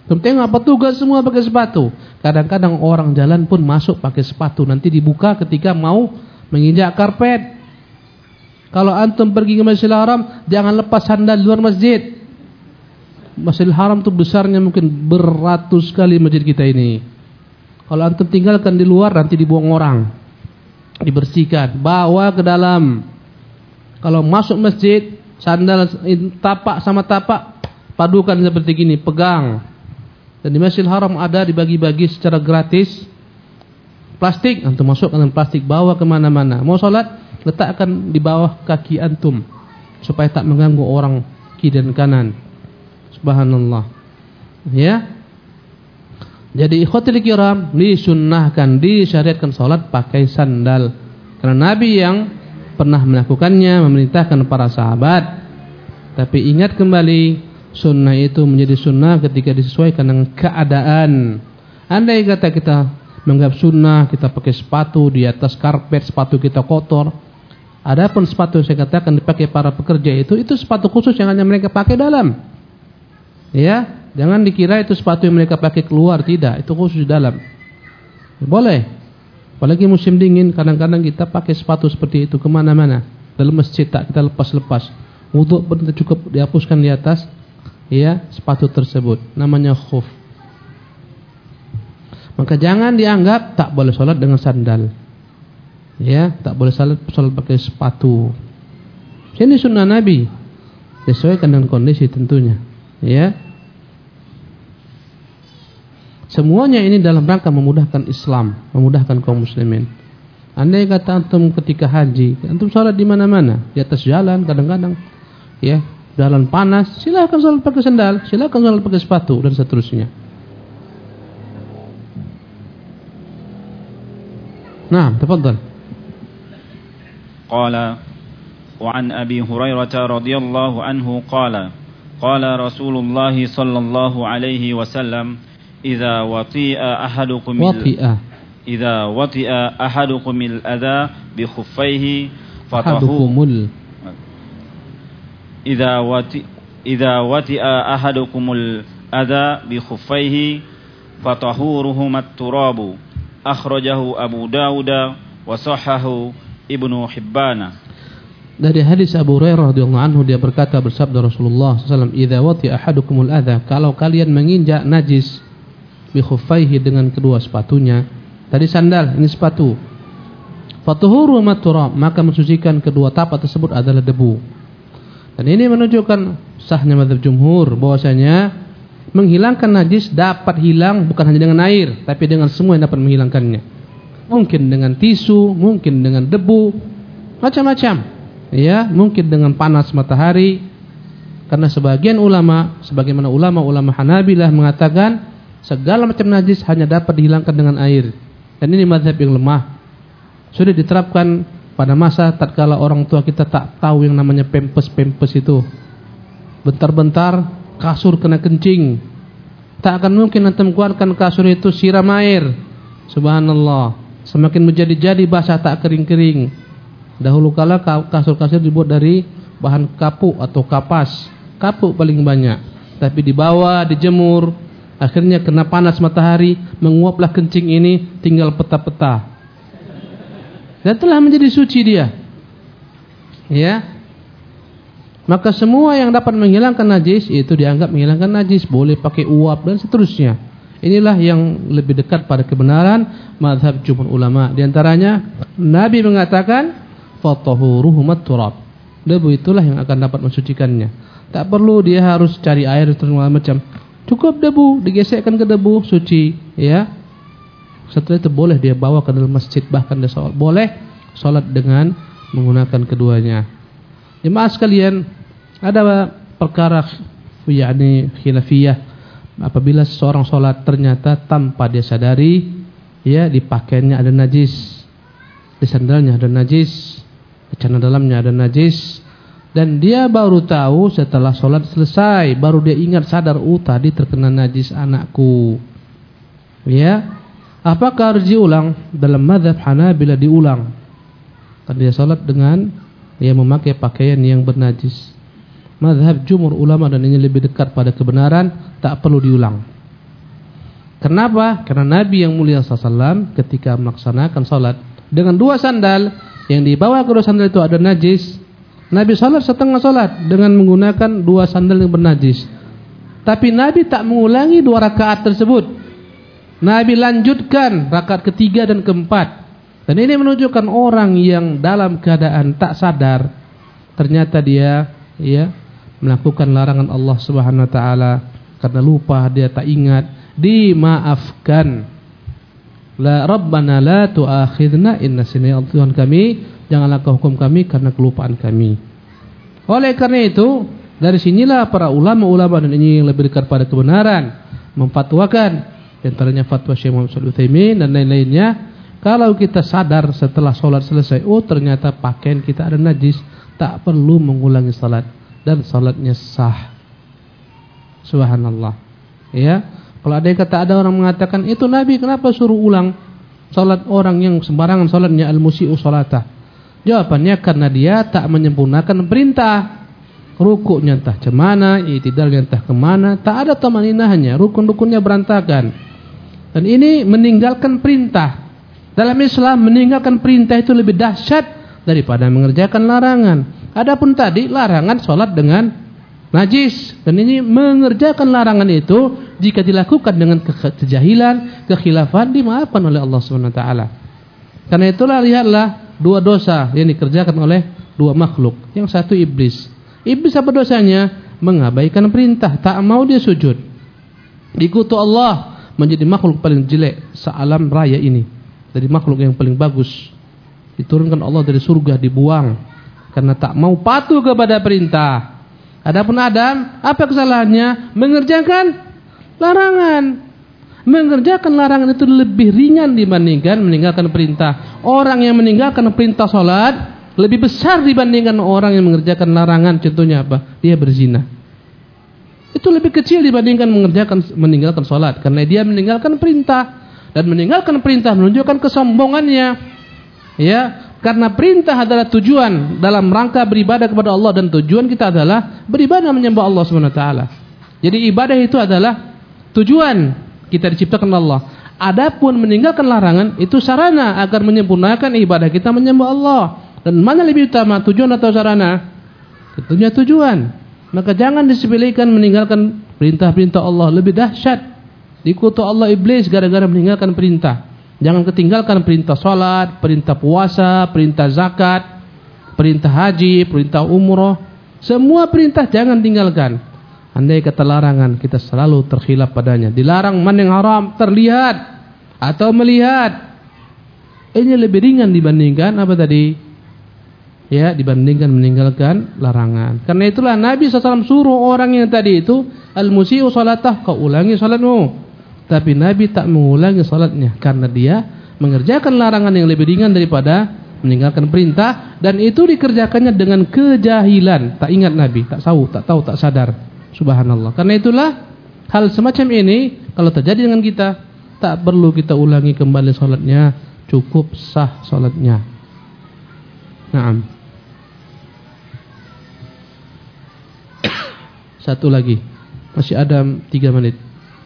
Tengok petugas semua pakai sepatu. Kadang-kadang orang jalan pun masuk pakai sepatu. Nanti dibuka ketika mau menginjak karpet. Kalau antum pergi ke Masjidil Haram, jangan lepas sandal di luar masjid. Masjidil Haram itu besarnya mungkin beratus kali masjid kita ini. Kalau antum tinggalkan di luar, nanti dibuang orang, dibersihkan, bawa ke dalam. Kalau masuk masjid, sandal tapak sama tapak padukan seperti gini, pegang. Dan di Masjidil Haram ada dibagi-bagi secara gratis plastik, antum masukkan dengan plastik, bawa kemana-mana. Mau sholat, letakkan di bawah kaki antum supaya tak mengganggu orang kiri dan kanan. Subhanallah. Ya. Jadi ikhwatul kiram, disunnahkan, disyariatkan sholat pakai sandal. Karena Nabi yang pernah melakukannya, memerintahkan para sahabat. Tapi ingat kembali, sunnah itu menjadi sunnah ketika disesuaikan dengan keadaan. Andai kata kita menganggap sunnah, kita pakai sepatu di atas karpet, sepatu kita kotor. Adapun sepatu yang saya katakan dipakai para pekerja itu, itu sepatu khusus yang hanya mereka pakai dalam. Ya, jangan dikira itu sepatu yang mereka pakai keluar, tidak, itu khusus di dalam. Boleh. Apalagi musim dingin, kadang-kadang kita pakai sepatu seperti itu kemana-mana. Dalam masjid tak kita lepas-lepas. Wudhu pun cukup dihapuskan di atas, ya, sepatu tersebut. Namanya khuf. Maka jangan dianggap tak boleh sholat dengan sandal. Ya, tak boleh sholat, sholat pakai sepatu. Ini sunnah Nabi, disesuaikan dengan kondisi tentunya. Ya, semuanya ini dalam rangka memudahkan Islam, memudahkan kaum muslimin. Andai kata antum ketika haji, antum sholat di mana-mana, di atas jalan kadang-kadang, ya, jalan panas, silakan sholat pakai sandal, silakan sholat pakai sepatu dan seterusnya. Nah, tafadhal. Qala wa an Abi Hurairah radhiyallahu anhu qala qala Rasulullah sallallahu alaihi wasallam idza wati'a ahadukum wati'a idza wati'a ahadukum al-adha bi khuffaihi fatahukumul idza wati idza wati'a ahadukum al-adha bi khuffaihi fatahuruhum at-turabu akhrajahu Abu Dawud wa sahahahu Ibnu Hibban. Dari hadis Abu Hurairah radhiyallahu anhu, dia berkata, bersabda Rasulullah sallallahu alaihi wasallam, idza wati ahadukumul adha, kalau kalian menginjak najis bi khuffaihi dengan kedua sepatunya. Tadi sandal, ini sepatu. Fatuhuru maturab, maka mensucikan kedua tapak tersebut adalah debu. Dan ini menunjukkan sahnya mazhab jumhur bahwasanya menghilangkan najis dapat hilang bukan hanya dengan air, tapi dengan semua yang dapat menghilangkannya. Mungkin dengan tisu, mungkin dengan debu, macam-macam. Ya, mungkin dengan panas matahari. Karena sebagian ulama, sebagaimana ulama-ulama Hanabilah mengatakan segala macam najis hanya dapat dihilangkan dengan air. Dan ini mazhab yang lemah. Sudah diterapkan pada masa tatkala orang tua kita tak tahu yang namanya pempes-pempes itu. Bentar-bentar kasur kena kencing. Tak akan mungkin nanti mengeluarkan kasur itu siram air. Subhanallah. Semakin menjadi-jadi basah tak kering-kering. Dahulu kala kasur-kasur dibuat dari bahan kapuk atau kapas. Kapuk paling banyak. Tapi dibawa, dijemur, akhirnya kena panas matahari, menguaplah kencing ini, tinggal peta-peta. Dan telah menjadi suci dia. Ya. Maka semua yang dapat menghilangkan najis itu dianggap menghilangkan najis, boleh pakai uap dan seterusnya. Inilah yang lebih dekat pada kebenaran mazhab jumhur ulama. Di antaranya Nabi mengatakan fatahuruhum at-turab. Debu itulah yang akan dapat mensucikannya. Tak perlu dia harus cari air terus macam. Cukup debu, digesekkan ke debu, suci, ya. Setelah itu boleh dia bawa ke dalam masjid, bahkan dia sholat. Boleh sholat dengan menggunakan keduanya. Jemaah sekalian, ada perkara yakni khilafiyah. Apabila seseorang sholat ternyata tanpa dia sadari, ya, di pakaiannya ada najis, di sandalnya ada najis, di celana dalamnya ada najis, dan dia baru tahu setelah sholat selesai, baru dia ingat sadar, oh tadi terkena najis anakku. Ya, apakah harus diulang? Dalam mazhab Hanabilah diulang. Karena dia sholat dengan dia memakai pakaian yang bernajis. Mazhab jumhur ulama, dan ini lebih dekat pada kebenaran, tak perlu diulang. Kenapa? Karena Nabi yang mulia sallallahu alaihi wasallam ketika melaksanakan salat dengan dua sandal, yang dibawa kedua sandal itu ada najis, Nabi salat setengah salat dengan menggunakan dua sandal yang bernajis. Tapi Nabi tak mengulangi dua rakaat tersebut. Nabi lanjutkan rakaat ketiga dan keempat. Dan ini menunjukkan orang yang dalam keadaan tak sadar, ternyata dia ya melakukan larangan Allah Subhanahu wa taala karena lupa, dia tak ingat, dimaafkan. La Rabbana la tu'akhidna in nasina, Tuhan kami, janganlah kau hukum kami karena kelupaan kami. Oleh karena itu, dari sinilah para ulama-ulama, dan ini yang lebih dekat pada kebenaran, memfatwakan, antaranya fatwa Syekh Muhammad Shalih Utsaimin dan lain-lainnya, kalau kita sadar setelah sholat selesai, oh ternyata pakaian kita ada najis, tak perlu mengulangi salat dan salatnya sah. Subhanallah. Ya, kalau ada yang kata, ada orang mengatakan itu Nabi kenapa suruh ulang salat orang yang sembarangan salatnya, al-musii'u salatah. Jawabannya karena dia tak menyempurnakan perintah. Rukuknya entah kemana, i'tidalnya entah kemana, tak ada tamaninahnya, rukun-rukunnya berantakan. Dan ini meninggalkan perintah. Dalam Islam meninggalkan perintah itu lebih dahsyat daripada mengerjakan larangan. Adapun tadi larangan salat dengan najis, dan ini mengerjakan larangan itu jika dilakukan dengan kejahilan, kekhilafan, dimaafkan oleh Allah Subhanahu wa taala. Karena itulah lihatlah dua dosa yang dikerjakan oleh dua makhluk. Yang satu iblis. Iblis apa dosanya? Mengabaikan perintah, tak mau dia sujud. Dikutu Allah, menjadi makhluk paling jelek sealam raya ini. Dari makhluk yang paling bagus, diturunkan Allah dari surga, dibuang karena tak mau patuh kepada perintah. Adapun Adam, apa kesalahannya? Mengerjakan larangan. Mengerjakan larangan itu lebih ringan dibandingkan meninggalkan perintah. Orang yang meninggalkan perintah salat lebih besar dibandingkan orang yang mengerjakan larangan. Contohnya apa? Dia berzina. Itu lebih kecil dibandingkan mengerjakan meninggalkan salat, karena dia meninggalkan perintah. Dan meninggalkan perintah menunjukkan kesombongannya. Ya, karena perintah adalah tujuan dalam rangka beribadah kepada Allah, dan tujuan kita adalah beribadah menyembah Allah Subhanahu wa taala. Jadi ibadah itu adalah tujuan kita diciptakan Allah. Adapun meninggalkan larangan itu sarana agar menyempurnakan ibadah kita menyembah Allah. Dan mana lebih utama, tujuan atau sarana? Tentunya tujuan. Maka jangan disepelekan meninggalkan perintah-perintah Allah, lebih dahsyat. Dikutuk Allah iblis gara-gara meninggalkan perintah. Jangan ketinggalkan perintah salat, perintah puasa, perintah zakat, perintah haji, perintah umroh. Semua perintah jangan tinggalkan. Andai kata larangan, kita selalu terkhilaf padanya. Dilarang mana yang haram, terlihat atau melihat. Ini lebih ringan dibandingkan apa tadi? Ya, dibandingkan meninggalkan larangan. Karena itulah Nabi shallallahu alaihi wasallam suruh orang yang tadi itu, al-musii'u salatah, kau ulangi salatmu. Tapi Nabi tak mengulangi salatnya karena dia mengerjakan larangan yang lebih ringan daripada meninggalkan perintah, dan itu dikerjakannya dengan kejahilan. Tak ingat Nabi, tak tahu, tak tahu, tak sadar. Subhanallah. Karena itulah hal semacam ini kalau terjadi dengan kita, tak perlu kita ulangi kembali salatnya, cukup sah salatnya. Naam. Satu lagi. Masih ada tiga menit.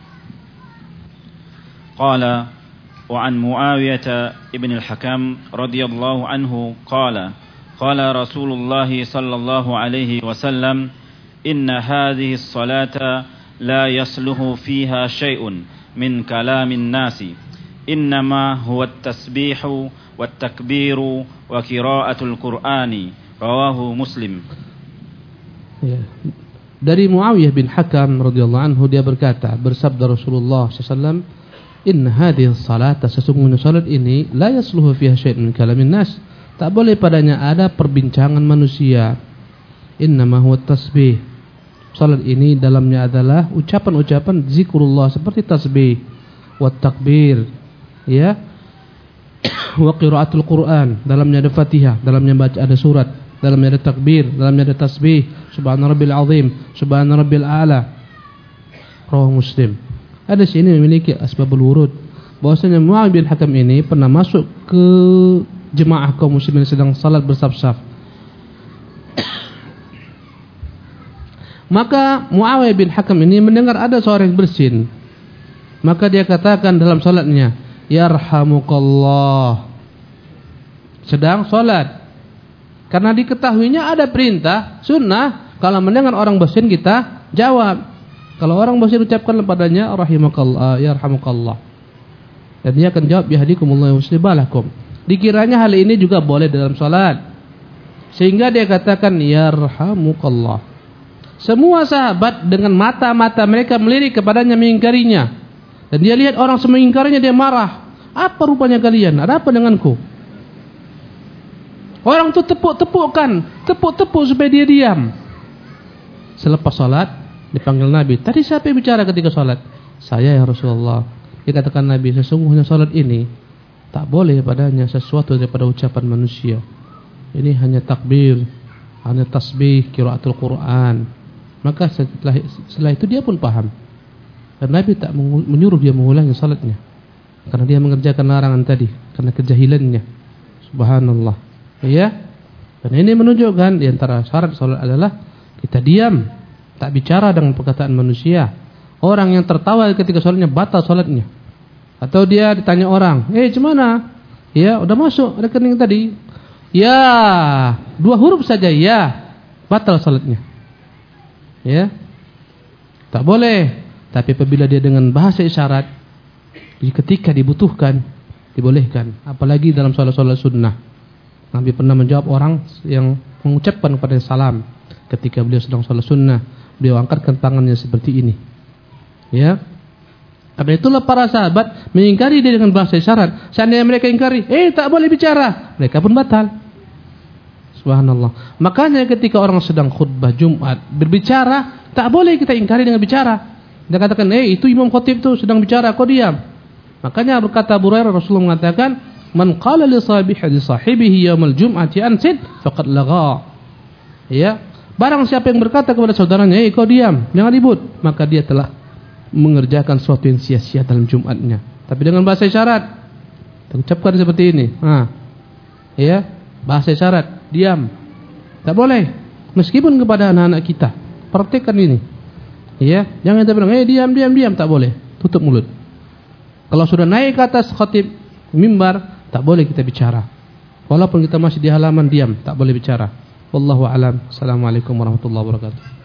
قال وعن معاوية ابن الحكم رضي الله عنه قال قال رسول الله صلى الله عليه وسلم إن هذه الصلاة لا يصلح فيها شيء من كلام الناس إنما هو التسبيح والتكبير وقراءة القرآن رواه مسلم. Dari Muawiyah bin Hakam radhiyallahu anhu, dia berkata, bersabda Rasulullah sallallahu alaihi wasallam, inna hadhihi salata, sesungguhnya salat ini, la yasluhu fiha syai'un min kalamin nas, tak boleh padanya ada perbincangan manusia. Innama huwa tasbih, salat ini dalamnya adalah ucapan-ucapan zikrullah seperti tasbih, wa takbir, ya, wa qiraatul Quran, dalamnya ada Fatihah, dalamnya baca ada surat, dalamnya ada takbir, dalamnya ada tasbih, subhana rabbil azim, subhana rabbil a'la. Rawahu Muslim. Ada sini memiliki asbabul wurud, bahwasanya Muawiyah bin Hakam ini pernah masuk ke jemaah kaum muslimin sedang salat bersaf-saf. Maka Muawiyah bin Hakam ini mendengar ada seorang yang bersin. maka dia katakan dalam salatnya, yarhamukallah, sedang salat. Karena diketahuinya ada perintah sunnah, kalau mendengar orang bersin kita jawab. Kalau orang bersin ucapkan padanya rahimakallah, yarhamukallah, dan dia akan jawab yahdikumullah wa yuslih balakum. Dikiranya hal ini juga boleh dalam salat, sehingga dia katakan yarhamukallah. Semua sahabat dengan mata-mata mereka melirik kepadanya mengingkarinya. Dan dia lihat orang semua mengingkarinya, dia marah. Apa rupanya kalian? Ada apa denganku? Orang itu tepuk-tepukkan, tepuk-tepuk supaya dia diam. Selepas salat dipanggil Nabi. Tadi siapa yang bicara ketika salat? Saya ya Rasulullah. Dikatakan Nabi, sesungguhnya salat ini tak boleh padanya sesuatu daripada ucapan manusia. Ini hanya takbir, hanya tasbih, qiraatul Quran. Maka setelah, setelah itu dia pun paham. Dan Nabi tak menyuruh dia mengulangi salatnya, karena dia mengerjakan larangan tadi, karena kejahilannya. Subhanallah. Ya. Dan ini menunjukkan di antara syarat salat adalah kita diam, tak bicara dengan perkataan manusia. Orang yang tertawa ketika salatnya batal salatnya. Atau dia ditanya orang, "Eh, gimana? Ya, udah masuk rekening tadi." Ya, dua huruf saja ya, batal salatnya. Ya, tak boleh. Tapi apabila dia dengan bahasa isyarat, ketika dibutuhkan, dibolehkan. Apalagi dalam salat-salat sunnah. Nabi pernah menjawab orang yang mengucapkan kepada salam ketika beliau sedang salat sunnah. Beliau angkatkan tangannya seperti ini. Ya. Karena itulah para sahabat mengingkari dia dengan bahasa isyarat. Seandainya mereka ingkari, eh tak boleh bicara, mereka pun batal. Subhanallah. Makanya ketika orang sedang khutbah Jumat berbicara, tak boleh kita ingkari dengan bicara. Dia katakan, eh itu imam khatib tuh sedang bicara, kau diam. Makanya berkata Abu Hurairah, Rasulullah mengatakan, man qala li sahibihi li sahibihi yaumal jum'ati ansit faqad lagha. Ya, barang siapa yang berkata kepada saudaranya, eh kau diam, jangan ribut, maka dia telah mengerjakan sesuatu yang sia-sia dalam Jumatnya. Tapi dengan bahasa isyarat, kita ucapkan seperti ini. Ha. Ya, bahasa isyarat, diam. Tak boleh. Meskipun kepada anak-anak kita, praktekkan ini. Ya, jangan kita bilang, "Eh, diam, diam, diam." Tak boleh. Tutup mulut. Kalau sudah naik ke atas khatib mimbar, tak boleh kita bicara. Walaupun kita masih di halaman, diam, tak boleh bicara. Wallahu a'lam. Assalamualaikum warahmatullahi wabarakatuh.